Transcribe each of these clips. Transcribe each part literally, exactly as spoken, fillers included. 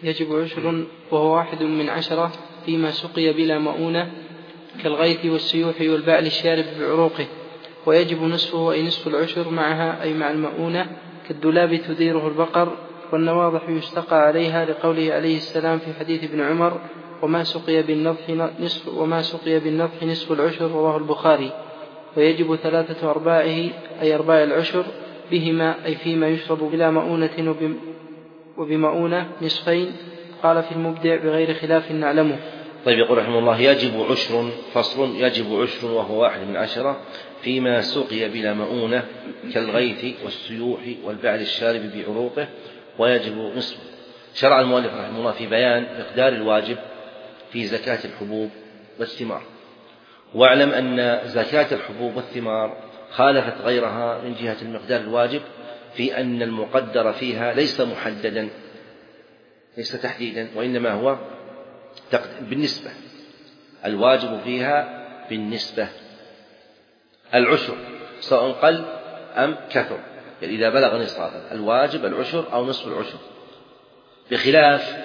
يجب عشر وهو واحد من عشرة فيما سقي بلا مؤونة كالغيث والسيوح والبعل الشارب بعروقه، ويجب نصفه أي نصف العشر معها أي مع المؤونة كالدولاب تديره البقر، والنواضح يستقى عليها لقوله عليه السلام في حديث ابن عمر وما سقي بالنضح نصف, وما سقي بالنضح نصف العشر رواه البخاري. ويجب ثلاثة أرباعه أي أرباع العشر بهما أي فيما يشرب بلا مؤونة وبمؤونة نصفين. قال في المبدع بغير خلاف نعلمه. طيب يقول رحمه الله يجب عشر فصل يجب عشر وهو واحد من عشرة فيما سقي بلا مؤونة كالغيث والسيوح والبعل الشارب بعروقه، ويجب نصفه. شرع المؤلف رحمه الله في بيان مقدار الواجب في زكاة الحبوب والثمار. واعلم أن زكاة الحبوب والثمار خالفت غيرها من جهة المقدار الواجب في أن المقدر فيها ليس محددا، ليس تحديدا، وإنما هو بالنسبة. الواجب فيها بالنسبة، العشر سواء قل أم كثر، يعني إذا بلغ نصابا الواجب العشر أو نصف العشر، بخلاف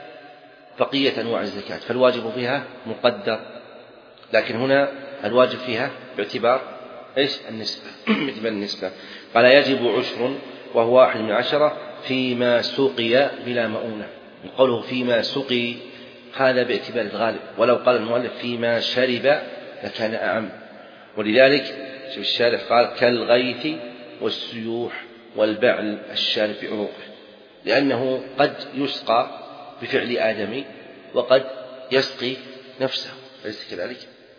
بقية أنواع الزكاة فالواجب فيها مقدر، لكن هنا الواجب فيها باعتبار إيش؟ النسبة. باعتبار النسبة. قال يجب عشر وهو واحد من عشرة فيما سقي بلا مؤونة. قوله فيما سقي هذا باعتبار الغالب، ولو قال المؤلف فيما شرب لكان أعم، ولذلك شوف الشارح قال كالغيث والسيوح والبعل الشارب بعروقه، لأنه قد يسقى بفعل آدمي وقد يسقي نفسه، أليس كذلك؟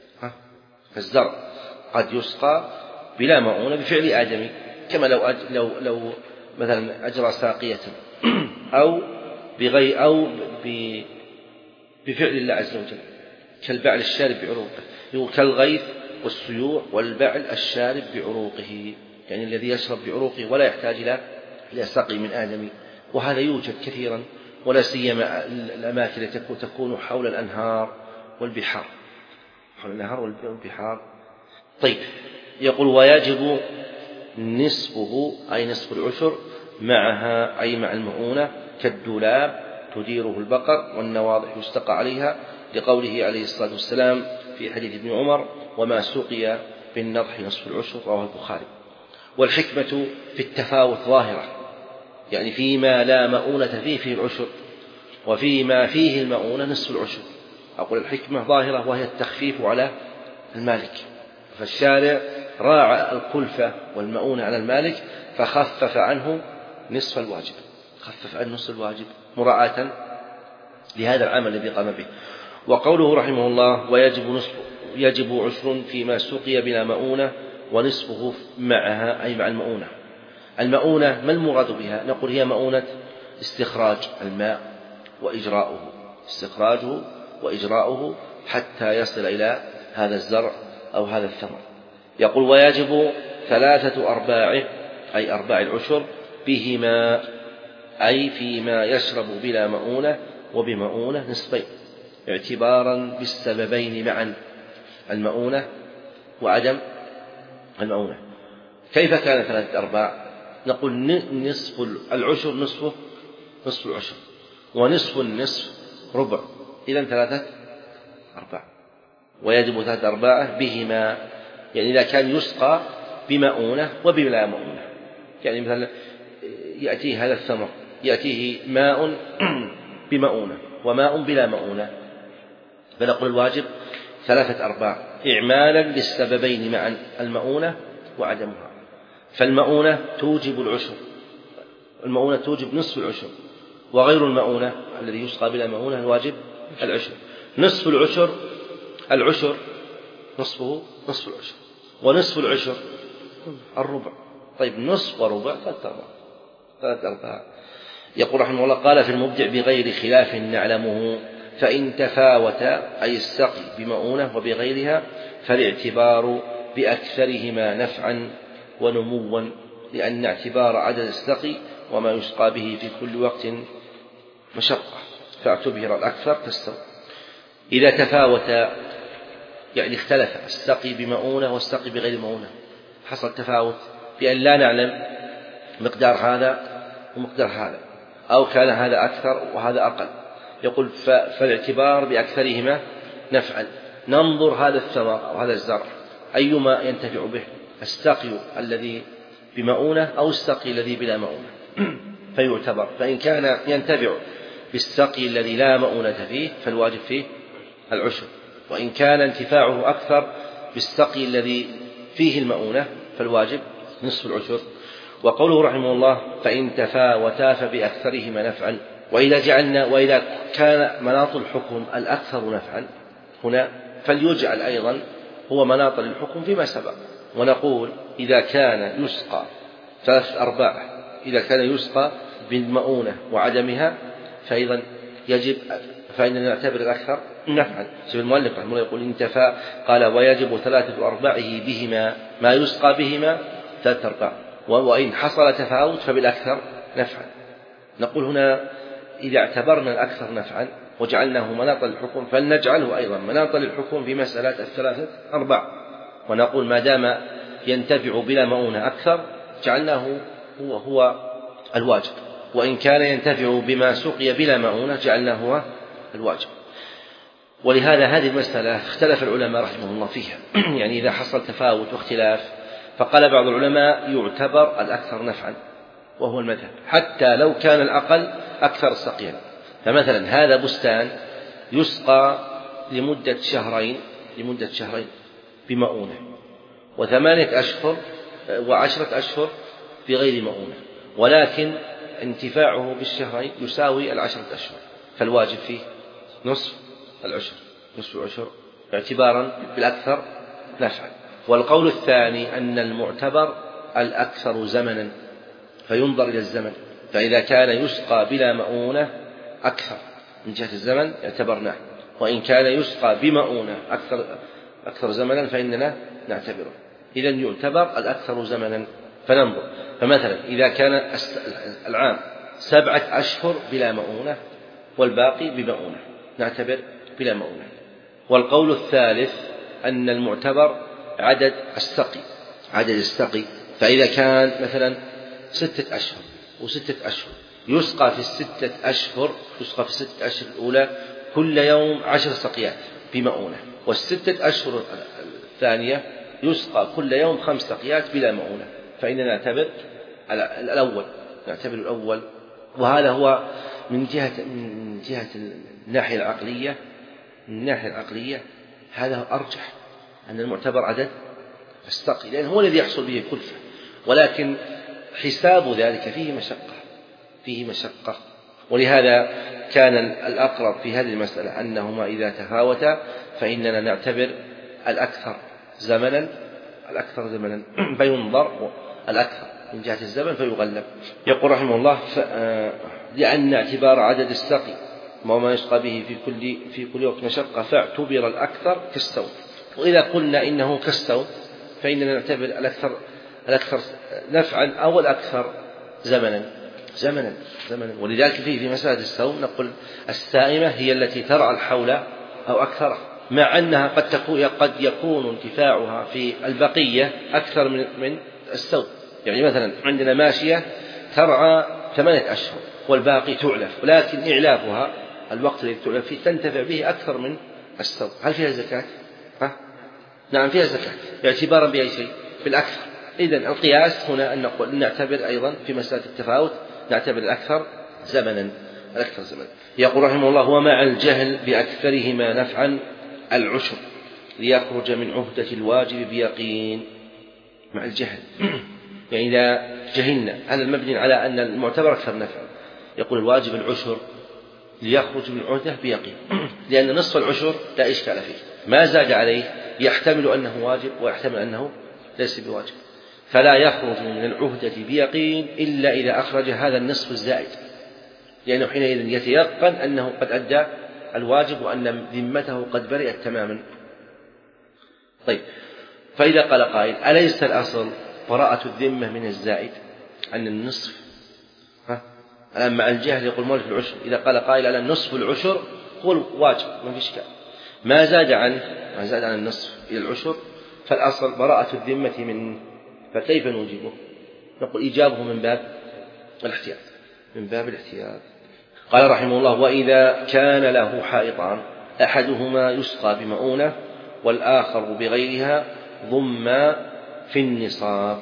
فالزرع قد يسقى بلا مؤونة بفعل آدمي، كما لو أج... لو لو مثلا أجرى ساقية أو بغي أو ب... بفعل الله عز وجل، كالبعل الشارب بعروقه، يقول كالغيث والسيوع والبعل الشارب بعروقه، يعني الذي يشرب بعروقه ولا يحتاج إلى سقي من آدمي. وهذا يوجد كثيرا، ولا سيما الأماكن التي تكون حول الأنهار والبحار، حول الأنهار والبحار. طيب يقول ويجب نصفه أي نصف العشر معها أي مع المؤونة كالدولاب تديره البقر والنواضح يستقى عليها، لقوله عليه الصلاة والسلام في حديث ابن عمر وما سقي بالنضح نصف العشر رواه البخاري. والحكمة في التفاوت ظاهرة، يعني فيما لا مؤونة فيه فيه العشر، وفيما فيه المؤونة نصف العشر. أقول الحكمة ظاهرة وهي التخفيف على المالك، فالشارع راعى الكلفة والمؤونة على المالك فخفف عنه نصف الواجب، خفف عنه نصف الواجب مراعاة لهذا العمل الذي قام به. وقوله رحمه الله ويجب نصف يجب عشر فيما سقي بلا مؤونة ونصفه معها أي مع المؤونة. المؤونة ما المراد بها؟ نقول هي مؤونة استخراج الماء وإجراؤه، استخراجه وإجراؤه حتى يصل إلى هذا الزرع أو هذا الثمر. يقول ويجب ثلاثة أرباعه أي أرباع العشر بهما أي فيما يشرب بلا مؤونة وبمؤونة نصفين، اعتبارا بالسببين معا، المؤونة وعدم المؤونة. كيف كان ثلاثة أرباع؟ نقول نصف العشر نصفه نصف العشر، ونصف النصف ربع، إذن ثلاثة أرباع. ويجب ثلاثة أرباعه بهما، يعني إذا كان يسقى بمؤونة وبلا مؤونة، يعني مثلا يأتيه هذا الثمر يأتيه ماء بمؤونة وماء بلا مؤونة، فنقول الواجب ثلاثة أرباع إعمالا للسببين معا، المؤونة وعدمها. فالمؤونة توجب العشر، المؤونة توجب نصف العشر، وغير المؤونة الذي يسقى بلا مؤونة الواجب العشر. نصف العشر العشر نصفه نصف العشر، ونصف العشر الربع. طيب نصف وربع ثلاثة أرباع ثلاثة أرباع. يقول رحمه الله قال في المبدع بغير خلاف نعلمه، فإن تفاوت أي السقي بمؤونة وبغيرها فالاعتبار بأكثرهما نفعا ونموا، لأن اعتبار عدد السقي وما يسقى به في كل وقت مشقة، فاعتبر الأكثر فاستوى. إذا تفاوت يعني اختلف السقي بمؤونة والسقي بغير مؤونة، حصل تفاوت بأن لا نعلم مقدار هذا ومقدار هذا، أو كان هذا أكثر وهذا أقل. يقول فالاعتبار بأكثرهما نفعا. ننظر هذا الثمر أو هذا الزرع أيما ينتفع به، السقي الذي بمؤونة أو السقي الذي بلا مؤونة، فيعتبر. فإن كان ينتفع بالسقي الذي لا مؤونة فيه فالواجب فيه العشر، وإن كان انتفاعه أكثر بالسقي الذي فيه المؤونة فالواجب نصف العشر. وقوله رحمه الله فإن تفاوتا فبأكثرهما نفعا. وإذا جعلنا وإذا كان مناط الحكم الأكثر نفعا هنا فليجعل أيضا هو مناط للحكم فيما سبق. ونقول إذا كان يسقى ثلاث أرباع، إذا كان يسقى بالمؤونة وعدمها فأيضا يجب فإننا نعتبر الأكثر نفعا. سيد المؤلف رحمه الله يقول انتفى قال ويجب ثلاثة أرباعه بهما ما يسقى بهما ثلاثة أرباع، وإن حصل تفاوت فبالأكثر نفعا. نقول هنا إذا اعتبرنا الأكثر نفعا وجعلناه مناطا للحكم فلنجعله أيضا مناطا للحكم في مسألة الثلاثة أرباع، ونقول ما دام ينتفع بلا مؤونة أكثر جعلناه هو, هو الواجب، وإن كان ينتفع بما سقي بلا مؤونة جعلناه هو الواجب. ولهذا هذه المسألة اختلف العلماء رحمه الله فيها يعني إذا حصل تفاوت واختلاف فقال بعض العلماء يعتبر الأكثر نفعا وهو المذهب حتى لو كان الأقل أكثر سقيا. فمثلا هذا بستان يسقى لمدة شهرين لمدة شهرين بمؤونة، وثمانية أشهر وعشرة أشهر بغير مؤونة، ولكن انتفاعه بالشهرين يساوي العشرة أشهر فالواجب فيه نصف العشر نصف العشر اعتبارا بالأكثر نفعا. والقول الثاني أن المعتبر الأكثر زمنا فينظر إلى الزمن، فإذا كان يسقى بلا مؤونة أكثر من جهة الزمن اعتبرناه، وإن كان يسقى بمؤونة أكثر أكثر زمنا فإننا نعتبره. إذن يعتبر الأكثر زمنا فننظر. فمثلا إذا كان العام سبعة أشهر بلا مؤونة والباقي بمؤونة نعتبر بلا مؤونة. والقول الثالث أن المعتبر عدد السقي عدد السقي فإذا كان مثلا ستة أشهر وستة أشهر يسقى في الستة أشهر يسقى في الستة أشهر الأولى كل يوم عشر سقيات بمؤونة، والستة أشهر الثانية يسقى كل يوم خمس سقيات بلا مؤونة، فإننا نعتبر الأول نعتبر الأول. وهذا هو من جهة من جهة الناحية العقلية من الناحية العقلية هذا أرجح أن المعتبر عدد السقي، لأن هو الذي يحصل به كلفة، ولكن حساب ذلك فيه مشقة فيه مشقة ولهذا كان الأقرب في هذه المسألة أنهما إذا تفاوتا فإننا نعتبر الأكثر زمنا الأكثر زمنا فينظر الأكثر من جهة الزمن فيغلب. يقول رحمه الله لأن اعتبار عدد السقي وما يسقى به في كل في كل وقت مشقة فاعتبر الأكثر كالسوم. وإذا قلنا إنه كالسوم فإننا نعتبر الأكثر الأكثر نفعا أو الأكثر زمنا زمنا زمنا ولذلك فيه في مسألة السوم نقول السائمة هي التي ترعى الحول أو أكثره، مع أنها قد تكون قد يكون انتفاعها في البقية أكثر من من السوم. يعني مثلا عندنا ماشية ترعى ثمانية أشهر والباقي تعلف، ولكن إعلافها الوقت الذي تعلف فيه تنتفع به أكثر من السوم. هل فيها زكاة؟ ها؟ نعم فيها زكاة اعتبارا بأي شيء بالأكثر. إذن القياس هنا أن نقول نعتبر أيضا في مسألة التفاوت نعتبر الأكثر زمنا الأكثر زمنا. يقول رحمه الله ومع الجهل بأكثرهما نفعا العشر ليخرج من عهدة الواجب بيقين. مع الجهل يعني إذا جهلنا هذا المبني على أن المعتبر أكثر نفعا يقول الواجب العشر ليخرج من عهدة بيقين، لأن نصف العشر لا إشكال فيه ما زاد عليه يحتمل أنه واجب ويحتمل أنه ليس بواجب، فلا يخرج من العهدة بيقين إلا إذا أخرج هذا النصف الزائد، لأنه حينئذ يتيقن أنه قد أدى الواجب وأن ذمته قد برئت تماما. طيب فإذا قال قائل أليس الأصل براءة الذمة من الزائد عن النصف؟ ها؟ الآن مع الجهل يقول مولف العشر، إذا قال قائل على النصف العشر هو الواجب ما في إشكال، ما زاد عنه ما زاد عن النصف إلى العشر فالأصل براءة الذمة منه، فكيف نوجبه؟ نقول إيجابه من باب الاحتياط من باب الاحتياط. قال رحمه الله: وإذا كان له حائطان أحدهما يسقى بمؤونة والآخر بغيرها ضم في النصاب.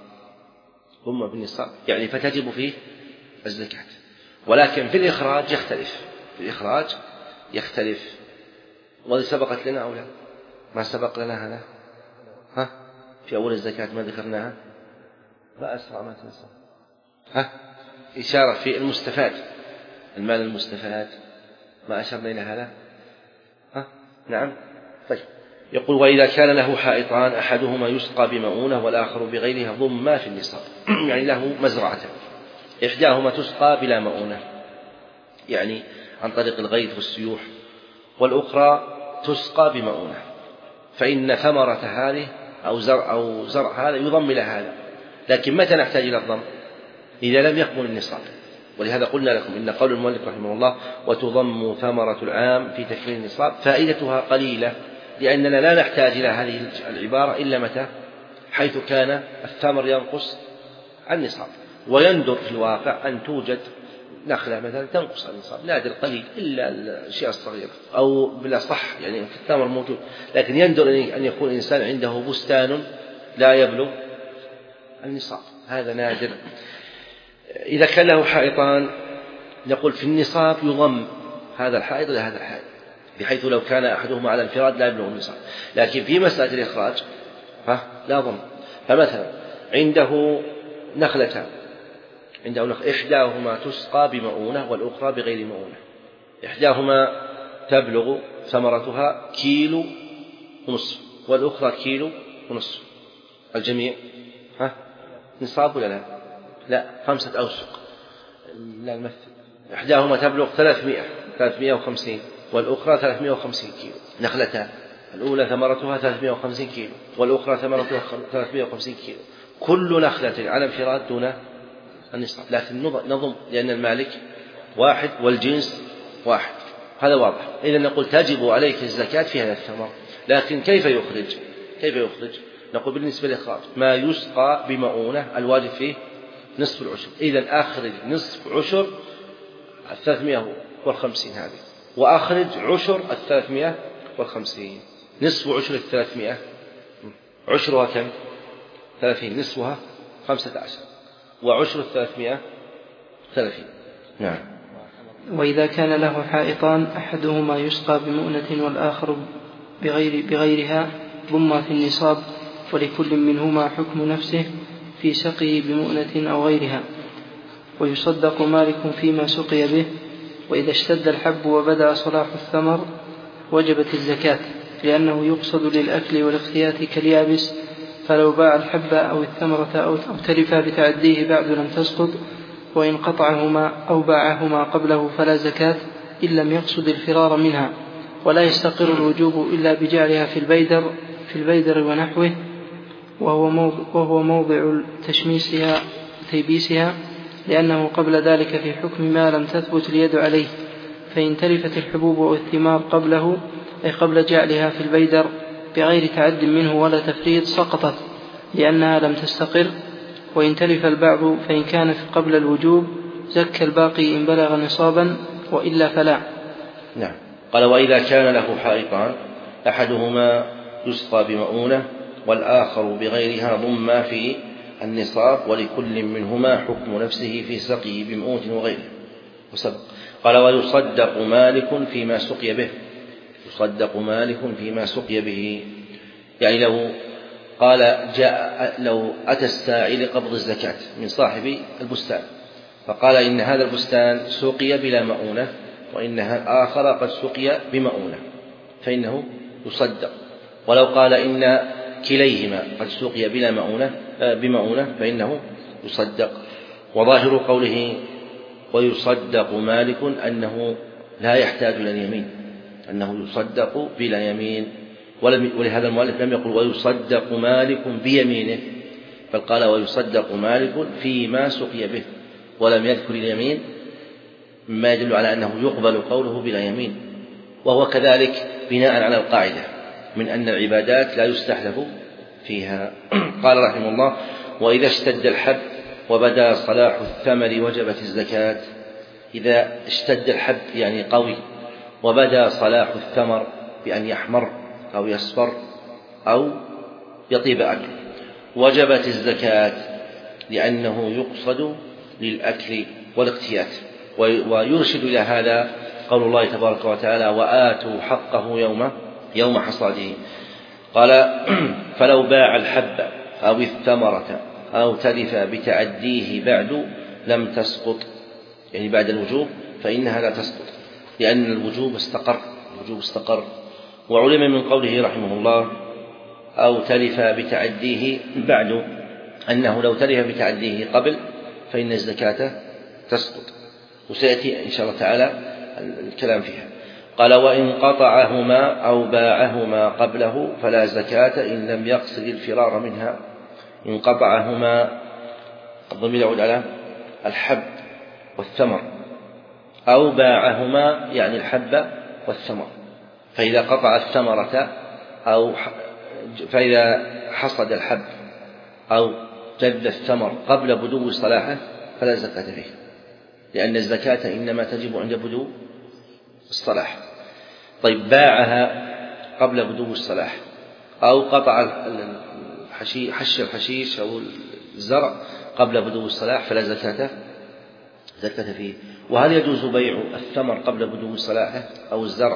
ضم في النصاب يعني فتجب فيه الزكاة، ولكن في الإخراج يختلف. في الإخراج يختلف. وهذه سبقت لنا أو لا؟ ما سبق لنا هذا؟ ها؟ في أول الزكاة ما ذكرناها؟ لا أسرع ما تنسى. ها؟ إشارة في المستفاد، المال المستفاد، ما أشرنا إلى هذا؟ ها؟ نعم. طيب، يقول: وإذا كان له حائطان أحدهما يسقى بمؤونة والآخر بغيرها ضم في النصاب. يعني له مزرعة، إحداهما تسقى بلا مؤونة يعني عن طريق الغيث والسيوح، والأخرى تسقى بمؤونة، فإن ثمرة هذه أو زرع, أو زرع هذا يضم إلى هذا. لكن متى نحتاج إلى الضم؟ إذا لم يكمل النصاب. ولهذا قلنا لكم إن قول المؤلف رحمه الله: وتضم ثمرة العام في تكميل النصاب، فائدتها قليلة، لأننا لا نحتاج إلى هذه العبارة إلا متى؟ حيث كان الثمر ينقص عن النصاب. ويندر في الواقع أن توجد نخلة مثلا تنقص عن النصاب، نادر قليل إلا الأشياء الصغيرة، أو بالأصح يعني الثمر موجود، لكن يندر أن يكون الإنسان عنده بستان لا يبلغ النصاب، هذا نادر. إذا كان له حائطان نقول في النصاب يضم هذا الحائط إلى هذا الحائط، بحيث لو كان أحدهما على انفراد لا يبلغ النصاب. لكن في مسألة الإخراج لا ضم. فمثلا عنده نخلتان، عنده نخل إحداهما تسقى بمؤونة والأخرى بغير مؤونة. إحداهما تبلغ ثمرتها كيلو ونصف والأخرى كيلو ونصف، الجميع ها نصاب ولا لا؟ لا، خمسة أوسق. لا نمثل. إحداهما تبلغ ثلاثمائة ثلاثمائة وخمسين والأخرى ثلاثمائة وخمسين كيلو. نخلتان، الأولى ثمرتها ثلاثمائة وخمسين كيلو والأخرى ثمرتها ثلاثمائة وخمسين كيلو. كل نخلة على انفراد دون النصاب، لكن نضم لأن المالك واحد والجنس واحد، هذا واضح. إذا نقول تجب عليك الزكاة في هذا الثمر. لكن كيف يخرج؟ كيف يخرج؟ نقول بالنسبة للإخراج ما يسقى بمؤونة الواجب فيه نصف العشر. إذا أخرج نصف عشر الثلاثمائة والخمسين هذه، وأخرج عشر الثلاثمائة والخمسين. نصف عشر الثلاثمائة عشرها كم؟ ثلاثين، نصفها خمسة عشر، وعشر الثلاثمائة ثلاثين. نعم. وإذا كان له حائطان أحدهما يسقى بمؤنة والآخر بغير بغيرها ضم في النصاب، ولكل منهما حكم نفسه في سقيه بمؤنة أو غيرها، ويصدق مالك فيما سقي به. وإذا اشتد الحب وبدأ صلاح الثمر وجبت الزكاة، لأنه يقصد للأكل والاختيات كاليابس، فلو باع الحب أو الثمرة أو تلف بتعديه بعد لم تسقط، وإن قطعهما أو باعهما قبله فلا زكاة إن لم يقصد الفرار منها. ولا يستقر الوجوب إلا بجعلها في البيدر في البيدر ونحوه، وهو موضع, وهو موضع تشميسها وتيبيسها، لأنه قبل ذلك في حكم ما لم تثبت اليد عليه. فإن تلفت الحبوب والثمار قبله أي قبل جعلها في البيدر بغير تعد منه ولا تفريط سقطت، لأنها لم تستقر. وإن تلف البعض فإن كان قبل الوجوب زكى الباقي إن بلغ نصابا، وإلا فلا. نعم. قال: وإذا كان له حائطان أحدهما يسقى بمؤونة والآخر بغيرها ضم في النصاب، ولكل منهما حكم نفسه في سقيه بمؤونة وغيره. وسبق. قال: ويصدق مالك فيما سقي به. يصدق مالك فيما سقي به، يعني لو قال جاء لو أتى الساعي لقبض الزكاة من صاحب البستان، فقال إن هذا البستان سقي بلا مؤونة وإن آخر قد سقي بمؤونة، فإنه يصدق. ولو قال إن كليهما قد سقي بلا مؤونة بمؤونة فإنه يصدق. وظاهر قوله ويصدق مالك أنه لا يحتاج إلى اليمين، أنه يصدق بلا يمين. ولهذا المؤلف لم يقل ويصدق مالك بيمينه، بل قال ويصدق مالك فيما سقي به، ولم يذكر اليمين، مما يدل على أنه يقبل قوله بلا يمين. وهو كذلك بناء على القاعدة من أن العبادات لا يستحلف فيها. قال رحمه الله: وإذا اشتد الحب وبدا صلاح الثمر وجبت الزكاة. إذا اشتد الحب يعني قوي وبدا صلاح الثمر بأن يحمر أو يصفر أو يطيب أكل وجبت الزكاة، لأنه يقصد للأكل والاقتيات. ويرشد إلى هذا قول الله تبارك وتعالى: وآتوا حقه يوم يوم حصاده. قال: فلو باع الحب أو الثمرة أو تلف بتعديه بعد لم تسقط، يعني بعد الوجوب فإنها لا تسقط، لأن الوجوب استقر الوجوب استقر وعلم من قوله رحمه الله: أو تلف بتعديه بعد، أنه لو تلف بتعديه قبل فإن الزكاة تسقط، وسيأتي إن شاء الله تعالى الكلام فيها. قال: وإن قطعهما أو باعهما قبله فلا زكاة إن لم يقصد الفرار منها. إن قطعهما، الضمير يعود على الحب والثمر، أو باعهما يعني الحب والثمر. فإذا قطع الثمرة أو فإذا حصد الحب أو جد الثمر قبل بدو صلاحه فلا زكاة فيه، لأن الزكاة إنما تجب عند بدو الصلاح. طيب، باعها قبل بدو الصلاح أو قطع حش الحشيش أو الزرع قبل بدو الصلاح فلا زكاة زكاة فيه. وهل يجوز بيع الثمر قبل بدو صلاحه أو الزرع؟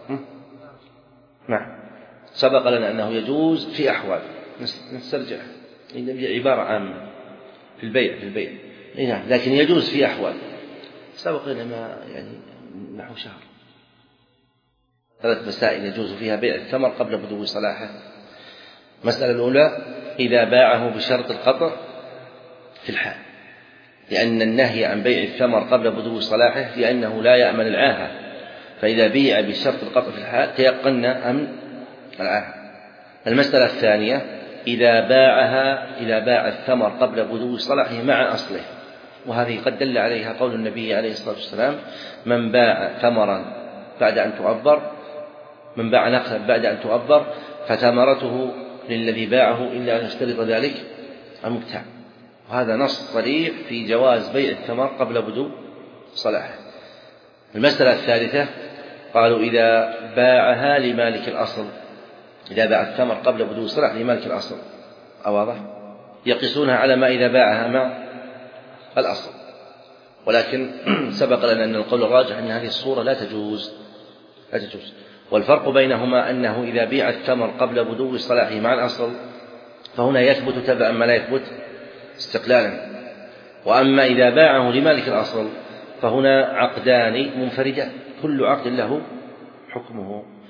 نعم، سبق لنا أنه يجوز في أحوال، نسترجع، إن عبارة عامة في البيع في البيع نعم، لكن يجوز في أحوال سبق لنا ما يعني نحو شهر. ثلاث مسائل يجوز فيها بيع الثمر قبل بدو صلاحه. المسألة الأولى: إذا باعه بشرط القطع في الحال، لأن النهي عن بيع الثمر قبل بدو صلاحه لأنه لا يأمن العاهة، فإذا بيع بشرط القطع في الحال تيقنا أمن العاهة. المسألة الثانية: إذا باعها إذا باع الثمر قبل بدو صلاحه مع أصله، وهذه قد دل عليها قول النبي عليه الصلاة والسلام: من باع ثمرا بعد أن تؤبر من باع نخلا بعد أن تؤبر فثمرته للذي باعه إلا أن يشترط ذلك المبتاع. وهذا نص صريح في جواز بيع الثمر قبل بدو صلاحه. المسألة الثالثة: قالوا إذا باعها لمالك الأصل، إذا باع الثمر قبل بدو صلاح لمالك الأصل، أواضح؟ يقيسونها على ما إذا باعها مع الأصل، ولكن سبق لنا أن القول الراجح أن هذه الصورة لا تجوز لا تجوز والفرق بينهما أنه إذا بيع الثمر قبل بدو صلاحه مع الأصل فهنا يثبت تبعا ما لا يثبت استقلالا، وأما إذا باعه لمالك الأصل فهنا عقدان منفردان كل عقد له حكمه.